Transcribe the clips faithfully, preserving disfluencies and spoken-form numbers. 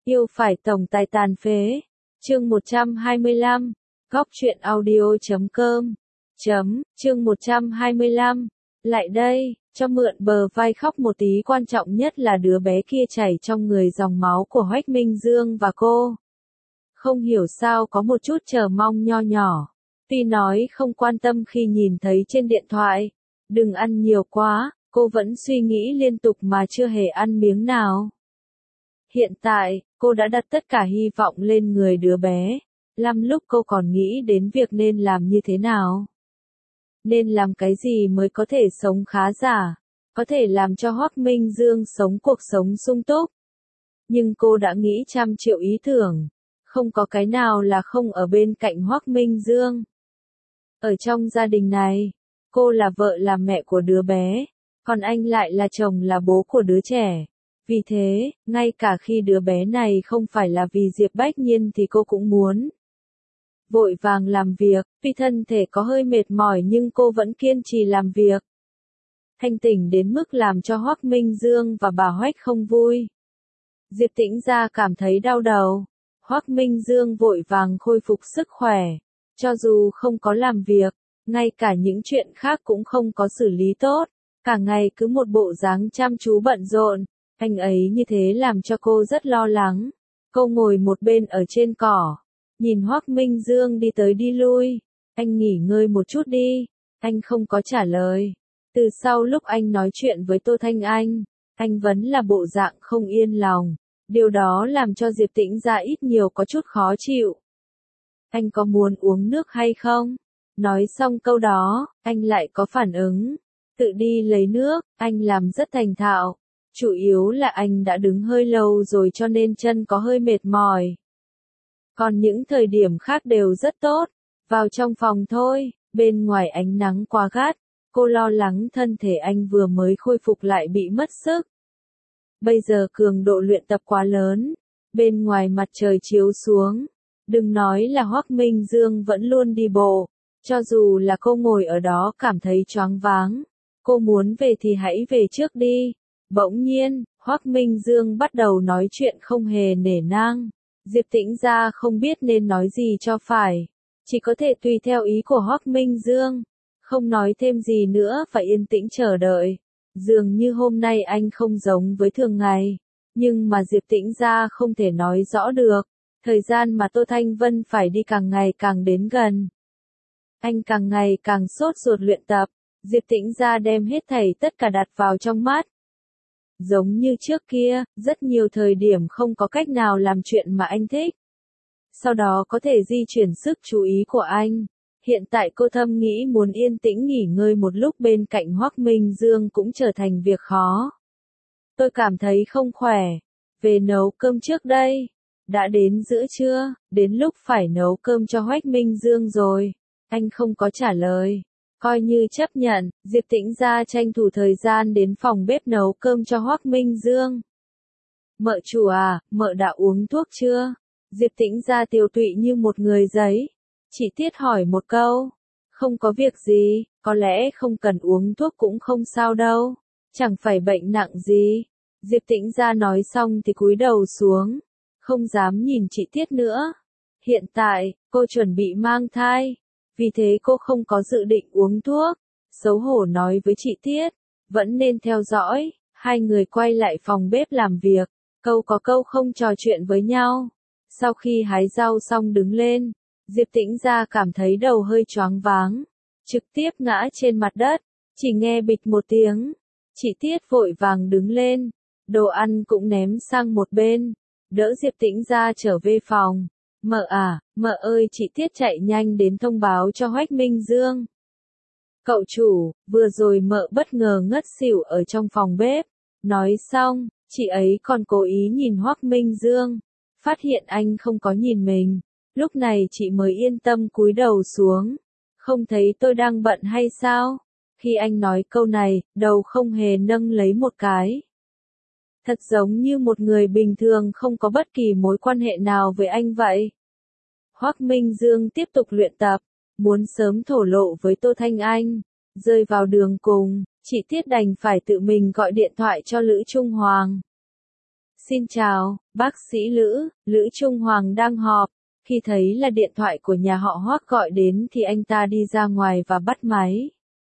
Yêu phải tổng tài tàn phế. Chương một trăm hai mươi lăm. Góc truyện audio chấm com. Chấm, chương một trăm hai mươi lăm. Lại đây, cho mượn bờ vai khóc một tí, quan trọng nhất là đứa bé kia chảy trong người dòng máu của Hoách Minh Dương và cô. Không hiểu sao có một chút chờ mong nho nhỏ. Tuy nói không quan tâm khi nhìn thấy trên điện thoại, đừng ăn nhiều quá, cô vẫn suy nghĩ liên tục mà chưa hề ăn miếng nào. Hiện tại, cô đã đặt tất cả hy vọng lên người đứa bé. Lắm lúc cô còn nghĩ đến việc nên làm như thế nào. Nên làm cái gì mới có thể sống khá giả, có thể làm cho Hoắc Minh Dương sống cuộc sống sung túc. Nhưng cô đã nghĩ trăm triệu ý tưởng, không có cái nào là không ở bên cạnh Hoắc Minh Dương. Ở trong gia đình này, cô là vợ là mẹ của đứa bé, còn anh lại là chồng là bố của đứa trẻ. Vì thế, ngay cả khi đứa bé này không phải là vì Diệp Bách Nhiên thì cô cũng muốn vội vàng làm việc, tuy thân thể có hơi mệt mỏi nhưng cô vẫn kiên trì làm việc. Thanh tỉnh đến mức làm cho Hoắc Minh Dương và bà Hoách không vui. Diệp Tĩnh Gia cảm thấy đau đầu. Hoắc Minh Dương vội vàng khôi phục sức khỏe. Cho dù không có làm việc, ngay cả những chuyện khác cũng không có xử lý tốt. Cả ngày cứ một bộ dáng chăm chú bận rộn. Anh ấy như thế làm cho cô rất lo lắng. Cô ngồi một bên ở trên cỏ. Nhìn Hoắc Minh Dương đi tới đi lui. Anh nghỉ ngơi một chút đi. Anh không có trả lời. Từ sau lúc anh nói chuyện với Tô Thanh Anh, anh vẫn là bộ dạng không yên lòng. Điều đó làm cho Diệp Tĩnh Gia ít nhiều có chút khó chịu. Anh có muốn uống nước hay không? Nói xong câu đó, anh lại có phản ứng. Tự đi lấy nước, anh làm rất thành thạo. Chủ yếu là anh đã đứng hơi lâu rồi cho nên chân có hơi mệt mỏi. Còn những thời điểm khác đều rất tốt. Vào trong phòng thôi, bên ngoài ánh nắng quá gắt. Cô lo lắng thân thể anh vừa mới khôi phục lại bị mất sức. Bây giờ cường độ luyện tập quá lớn. Bên ngoài mặt trời chiếu xuống. Đừng nói là Hoắc Minh Dương vẫn luôn đi bộ. Cho dù là cô ngồi ở đó cảm thấy choáng váng. Cô muốn về thì hãy về trước đi. Bỗng nhiên, Hoắc Minh Dương bắt đầu nói chuyện không hề nể nang. Diệp Tĩnh Gia không biết nên nói gì cho phải. Chỉ có thể tùy theo ý của Hoắc Minh Dương. Không nói thêm gì nữa và yên tĩnh chờ đợi. Dường như hôm nay anh không giống với thường ngày. Nhưng mà Diệp Tĩnh Gia không thể nói rõ được. Thời gian mà Tô Thanh Vân phải đi càng ngày càng đến gần. Anh càng ngày càng sốt ruột luyện tập. Diệp Tĩnh Gia đem hết thảy tất cả đặt vào trong mắt. Giống như trước kia, rất nhiều thời điểm không có cách nào làm chuyện mà anh thích. Sau đó có thể di chuyển sức chú ý của anh. Hiện tại cô thầm nghĩ muốn yên tĩnh nghỉ ngơi một lúc bên cạnh Hoắc Minh Dương cũng trở thành việc khó. Tôi cảm thấy không khỏe. Về nấu cơm trước đây. Đã đến giữa trưa, đến lúc phải nấu cơm cho Hoắc Minh Dương rồi. Anh không có trả lời. Coi như chấp nhận, Diệp Tĩnh Gia tranh thủ thời gian đến phòng bếp nấu cơm cho Hoắc Minh Dương. Mợ chủ à, mợ đã uống thuốc chưa? Diệp Tĩnh Gia tiều tụy như một người giấy. Chỉ Tiết hỏi một câu. Không có việc gì, có lẽ không cần uống thuốc cũng không sao đâu. Chẳng phải bệnh nặng gì. Diệp Tĩnh Gia nói xong thì cúi đầu xuống. Không dám nhìn chị Tiết nữa. Hiện tại, cô chuẩn bị mang thai. Vì thế cô không có dự định uống thuốc. Xấu hổ nói với chị Tiết. Vẫn nên theo dõi. Hai người quay lại phòng bếp làm việc. Câu có câu không trò chuyện với nhau. Sau khi hái rau xong đứng lên. Diệp Tĩnh Gia cảm thấy đầu hơi choáng váng. Trực tiếp ngã trên mặt đất. Chỉ nghe bịch một tiếng. Chị Tiết vội vàng đứng lên. Đồ ăn cũng ném sang một bên. Đỡ Diệp Tĩnh Gia trở về phòng. Mợ à, mợ ơi, chị Tiết chạy nhanh đến thông báo cho Hoắc Minh Dương. Cậu chủ, vừa rồi mợ bất ngờ ngất xỉu ở trong phòng bếp. Nói xong, chị ấy còn cố ý nhìn Hoắc Minh Dương. Phát hiện anh không có nhìn mình. Lúc này chị mới yên tâm cúi đầu xuống. Không thấy tôi đang bận hay sao? Khi anh nói câu này, đầu không hề nâng lấy một cái. Thật giống như một người bình thường không có bất kỳ mối quan hệ nào với anh vậy. Hoắc Minh Dương tiếp tục luyện tập, muốn sớm thổ lộ với Tô Thanh Anh. Rơi vào đường cùng, chị Tiết đành phải tự mình gọi điện thoại cho Lữ Trung Hoàng. Xin chào, bác sĩ Lữ, Lữ Trung Hoàng đang họp. Khi thấy là điện thoại của nhà họ Hoắc gọi đến thì anh ta đi ra ngoài và bắt máy.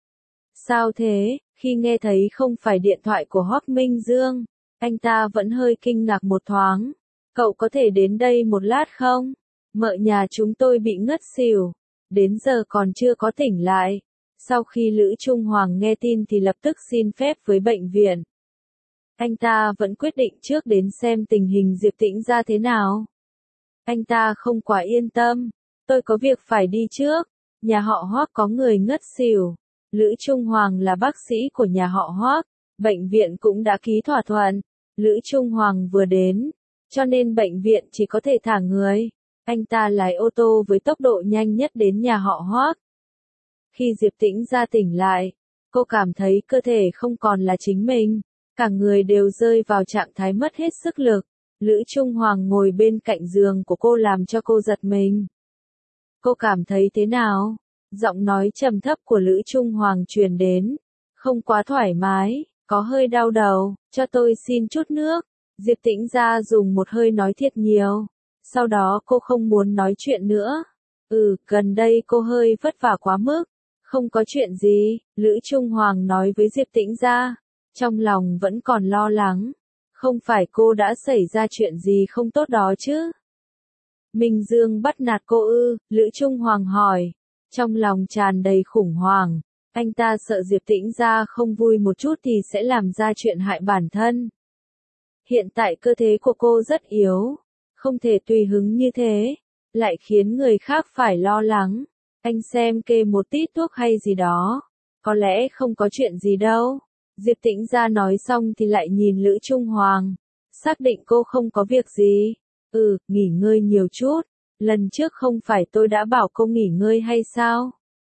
Sao thế? Khi nghe thấy không phải điện thoại của Hoắc Minh Dương, anh ta vẫn hơi kinh ngạc một thoáng. Cậu có thể đến đây một lát không? Mợ nhà chúng tôi bị ngất xỉu, đến giờ còn chưa có tỉnh lại. Sau khi Lữ Trung Hoàng nghe tin thì lập tức xin phép với bệnh viện. Anh ta vẫn quyết định trước đến xem tình hình Diệp Tĩnh ra thế nào. Anh ta không quá yên tâm. Tôi có việc phải đi trước. Nhà họ Hoắc có người ngất xỉu. Lữ Trung Hoàng là bác sĩ của nhà họ Hoắc. Bệnh viện cũng đã ký thỏa thuận. Lữ Trung Hoàng vừa đến, cho nên bệnh viện chỉ có thể thả người. Anh ta lái ô tô với tốc độ nhanh nhất đến nhà họ Hoắc. Khi Diệp Tĩnh ra tỉnh lại, cô cảm thấy cơ thể không còn là chính mình. Cả người đều rơi vào trạng thái mất hết sức lực. Lữ Trung Hoàng ngồi bên cạnh giường của cô làm cho cô giật mình. Cô cảm thấy thế nào? Giọng nói trầm thấp của Lữ Trung Hoàng truyền đến. Không quá thoải mái, có hơi đau đầu, cho tôi xin chút nước. Diệp Tĩnh ra dùng một hơi nói thiệt nhiều. Sau đó cô không muốn nói chuyện nữa. Ừ, gần đây cô hơi vất vả quá mức. Không có chuyện gì, Lữ Trung Hoàng nói với Diệp Tĩnh ra. Trong lòng vẫn còn lo lắng. Không phải cô đã xảy ra chuyện gì không tốt đó chứ? Minh Dương bắt nạt cô ư? Lữ Trung Hoàng hỏi. Trong lòng tràn đầy khủng hoảng. Anh ta sợ Diệp Tĩnh ra không vui một chút thì sẽ làm ra chuyện hại bản thân. Hiện tại cơ thể của cô rất yếu. Không thể tùy hứng như thế. Lại khiến người khác phải lo lắng. Anh xem kê một tít thuốc hay gì đó. Có lẽ không có chuyện gì đâu. Diệp Tĩnh ra nói xong thì lại nhìn Lữ Trung Hoàng. Xác định cô không có việc gì. Ừ, nghỉ ngơi nhiều chút. Lần trước không phải tôi đã bảo cô nghỉ ngơi hay sao?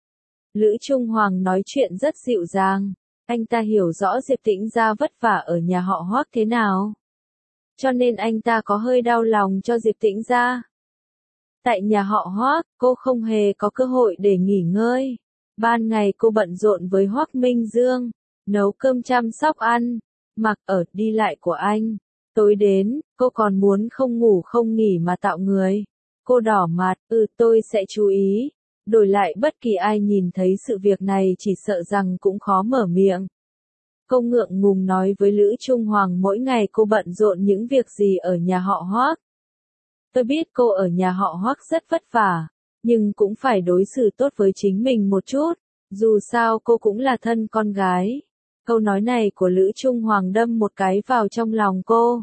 Lữ Trung Hoàng nói chuyện rất dịu dàng. Anh ta hiểu rõ Diệp Tĩnh ra vất vả ở nhà họ Hoắc thế nào. Cho nên anh ta có hơi đau lòng cho Diệp Tĩnh ra. Tại nhà họ Hoắc, cô không hề có cơ hội để nghỉ ngơi. Ban ngày cô bận rộn với Hoắc Minh Dương. Nấu cơm chăm sóc ăn, mặc ở, đi lại của anh. Tối đến, cô còn muốn không ngủ không nghỉ mà tạo người. Cô đỏ mặt, ừ tôi sẽ chú ý. Đổi lại bất kỳ ai nhìn thấy sự việc này chỉ sợ rằng cũng khó mở miệng. Cô ngượng ngùng nói với Lữ Trung Hoàng mỗi ngày cô bận rộn những việc gì ở nhà họ Hoắc. Tôi biết cô ở nhà họ Hoắc rất vất vả, nhưng cũng phải đối xử tốt với chính mình một chút. Dù sao cô cũng là thân con gái. Câu nói này của Lữ Trung Hoàng đâm một cái vào trong lòng cô.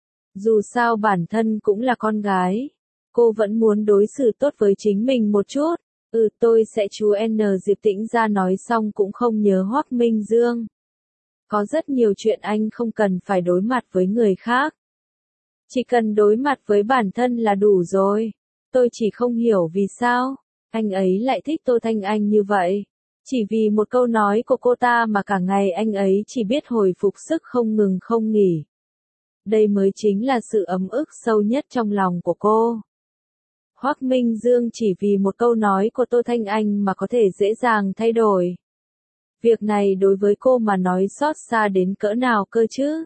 Dù sao bản thân cũng là con gái. Cô vẫn muốn đối xử tốt với chính mình một chút. Ừ tôi sẽ chú N. Diệp Tĩnh ra nói xong cũng không nhớ Hoắc Minh Dương. Có rất nhiều chuyện anh không cần phải đối mặt với người khác. Chỉ cần đối mặt với bản thân là đủ rồi. Tôi chỉ không hiểu vì sao anh ấy lại thích Tô Thanh Anh như vậy. Chỉ vì một câu nói của cô ta mà cả ngày anh ấy chỉ biết hồi phục sức không ngừng không nghỉ. Đây mới chính là sự ấm ức sâu nhất trong lòng của cô. Hoắc Minh Dương chỉ vì một câu nói của Tô Thanh Anh mà có thể dễ dàng thay đổi. Việc này đối với cô mà nói xót xa đến cỡ nào cơ chứ?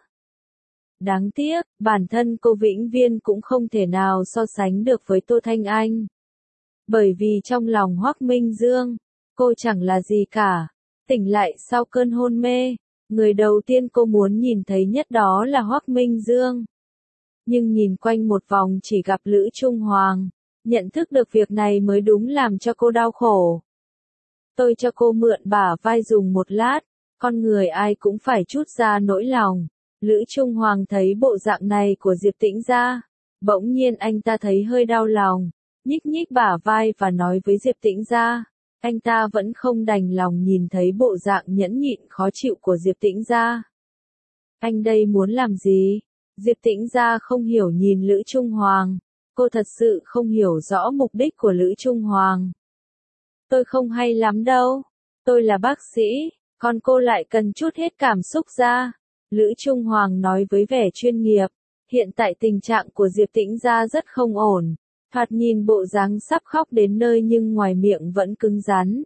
Đáng tiếc, bản thân cô vĩnh viễn cũng không thể nào so sánh được với Tô Thanh Anh. Bởi vì trong lòng Hoắc Minh Dương, cô chẳng là gì cả. Tỉnh lại sau cơn hôn mê, người đầu tiên cô muốn nhìn thấy nhất đó là Hoắc Minh Dương. Nhưng nhìn quanh một vòng chỉ gặp Lữ Trung Hoàng, nhận thức được việc này mới đúng làm cho cô đau khổ. Tôi cho cô mượn bả vai dùng một lát, con người ai cũng phải trút ra nỗi lòng. Lữ Trung Hoàng thấy bộ dạng này của Diệp Tĩnh ra, bỗng nhiên anh ta thấy hơi đau lòng, nhích nhích bả vai và nói với Diệp Tĩnh ra. Anh ta vẫn không đành lòng nhìn thấy bộ dạng nhẫn nhịn khó chịu của Diệp Tĩnh ra. Anh đây muốn làm gì? Diệp Tĩnh ra không hiểu nhìn Lữ Trung Hoàng. Cô thật sự không hiểu rõ mục đích của Lữ Trung Hoàng. Tôi không hay lắm đâu. Tôi là bác sĩ, còn cô lại cần chút hết cảm xúc ra. Lữ Trung Hoàng nói với vẻ chuyên nghiệp. Hiện tại tình trạng của Diệp Tĩnh ra rất không ổn. Thoạt nhìn bộ dáng sắp khóc đến nơi nhưng ngoài miệng vẫn cứng rắn.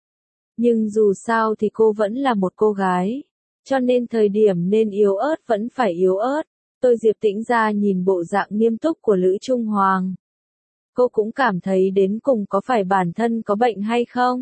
Nhưng dù sao thì cô vẫn là một cô gái. Cho nên thời điểm nên yếu ớt vẫn phải yếu ớt. Tôi Diệp Tĩnh Gia nhìn bộ dạng nghiêm túc của Lữ Trung Hoàng. Cô cũng cảm thấy đến cùng có phải bản thân có bệnh hay không?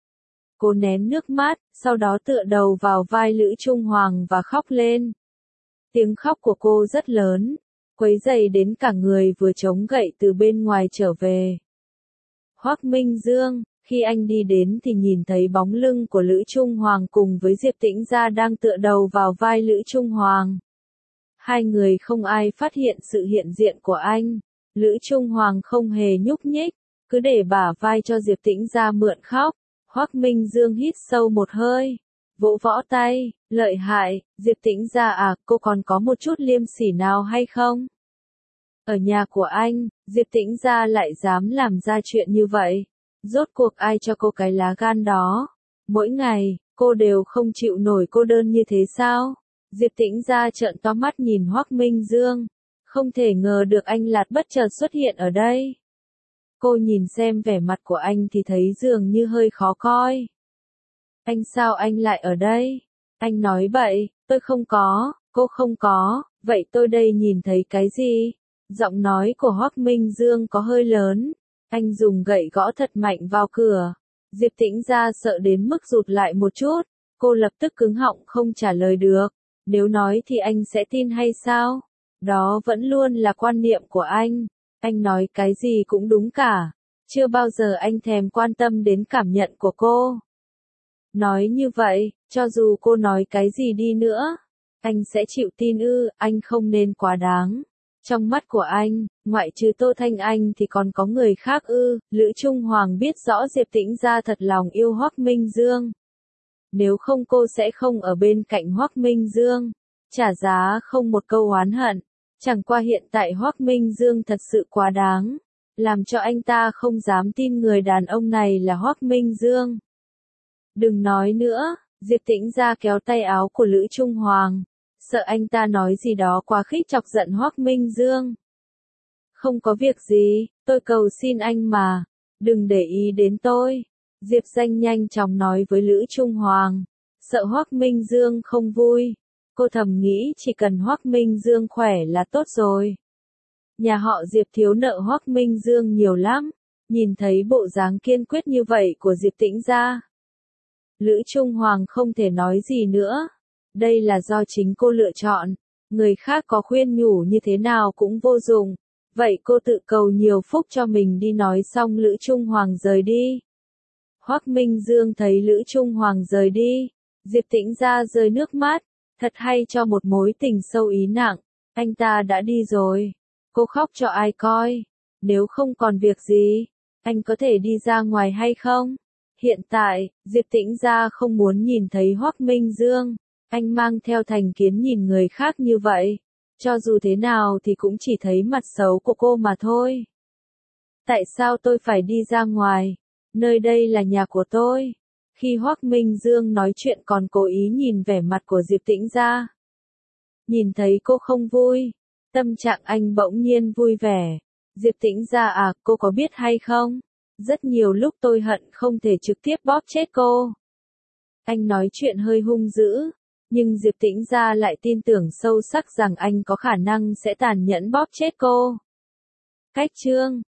Cô nén nước mắt, sau đó tựa đầu vào vai Lữ Trung Hoàng và khóc lên. Tiếng khóc của cô rất lớn, quấy dày đến cả người vừa chống gậy từ bên ngoài trở về. Hoắc Minh Dương, khi anh đi đến thì nhìn thấy bóng lưng của Lữ Trung Hoàng cùng với Diệp Tĩnh Gia đang tựa đầu vào vai Lữ Trung Hoàng. Hai người không ai phát hiện sự hiện diện của anh. Lữ Trung Hoàng không hề nhúc nhích, cứ để bả vai cho Diệp Tĩnh Gia mượn khóc. Hoắc Minh Dương hít sâu một hơi, vỗ võ tay, lợi hại, Diệp Tĩnh Gia à, cô còn có một chút liêm sỉ nào hay không? Ở nhà của anh, Diệp Tĩnh Gia lại dám làm ra chuyện như vậy. Rốt cuộc ai cho cô cái lá gan đó? Mỗi ngày, cô đều không chịu nổi cô đơn như thế sao? Diệp Tĩnh Gia trợn to mắt nhìn Hoắc Minh Dương. Không thể ngờ được anh Lạt bất chợt xuất hiện ở đây. Cô nhìn xem vẻ mặt của anh thì thấy dường như hơi khó coi. Anh sao anh lại ở đây? Anh nói bậy, tôi không có, cô không có, vậy tôi đây nhìn thấy cái gì? Giọng nói của Hoắc Minh Dương có hơi lớn. Anh dùng gậy gõ thật mạnh vào cửa. Diệp Tĩnh Gia sợ đến mức rụt lại một chút. Cô lập tức cứng họng không trả lời được. Nếu nói thì anh sẽ tin hay sao? Đó vẫn luôn là quan niệm của anh. Anh nói cái gì cũng đúng cả. Chưa bao giờ anh thèm quan tâm đến cảm nhận của cô. Nói như vậy, cho dù cô nói cái gì đi nữa, anh sẽ chịu tin ư, anh không nên quá đáng. Trong mắt của anh, ngoại trừ Tô Thanh Anh thì còn có người khác ư. Lữ Trung Hoàng biết rõ Diệp Tĩnh Gia thật lòng yêu Hoắc Minh Dương. Nếu không cô sẽ không ở bên cạnh Hoắc Minh Dương. Trả giá không một câu oán hận. Chẳng qua hiện tại Hoắc Minh Dương thật sự quá đáng. Làm cho anh ta không dám tin người đàn ông này là Hoắc Minh Dương. Đừng nói nữa, Diệp Tĩnh Gia kéo tay áo của Lữ Trung Hoàng. Sợ anh ta nói gì đó quá khích chọc giận Hoắc Minh Dương. Không có việc gì, tôi cầu xin anh mà. Đừng để ý đến tôi. Diệp Danh nhanh chóng nói với Lữ Trung Hoàng. Sợ Hoắc Minh Dương không vui. Cô thầm nghĩ chỉ cần Hoắc Minh Dương khỏe là tốt rồi. Nhà họ Diệp thiếu nợ Hoắc Minh Dương nhiều lắm. Nhìn thấy bộ dáng kiên quyết như vậy của Diệp Tĩnh Gia, Lữ Trung Hoàng không thể nói gì nữa. Đây là do chính cô lựa chọn. Người khác có khuyên nhủ như thế nào cũng vô dụng. Vậy cô tự cầu nhiều phúc cho mình đi. Nói xong Lữ Trung Hoàng rời đi. Hoắc Minh Dương thấy Lữ Trung Hoàng rời đi. Diệp Tĩnh Gia rơi nước mắt. Thật hay cho một mối tình sâu ý nặng. Anh ta đã đi rồi. Cô khóc cho ai coi? Nếu không còn việc gì, anh có thể đi ra ngoài hay không? Hiện tại, Diệp Tĩnh Gia không muốn nhìn thấy Hoắc Minh Dương. Anh mang theo thành kiến nhìn người khác như vậy. Cho dù thế nào thì cũng chỉ thấy mặt xấu của cô mà thôi. Tại sao tôi phải đi ra ngoài? Nơi đây là nhà của tôi. Khi Hoắc Minh Dương nói chuyện còn cố ý nhìn vẻ mặt của Diệp Tĩnh Gia. Nhìn thấy cô không vui, tâm trạng anh bỗng nhiên vui vẻ. Diệp Tĩnh Gia à, cô có biết hay không? Rất nhiều lúc tôi hận không thể trực tiếp bóp chết cô. Anh nói chuyện hơi hung dữ, nhưng Diệp Tĩnh Gia lại tin tưởng sâu sắc rằng anh có khả năng sẽ tàn nhẫn bóp chết cô. Cách chương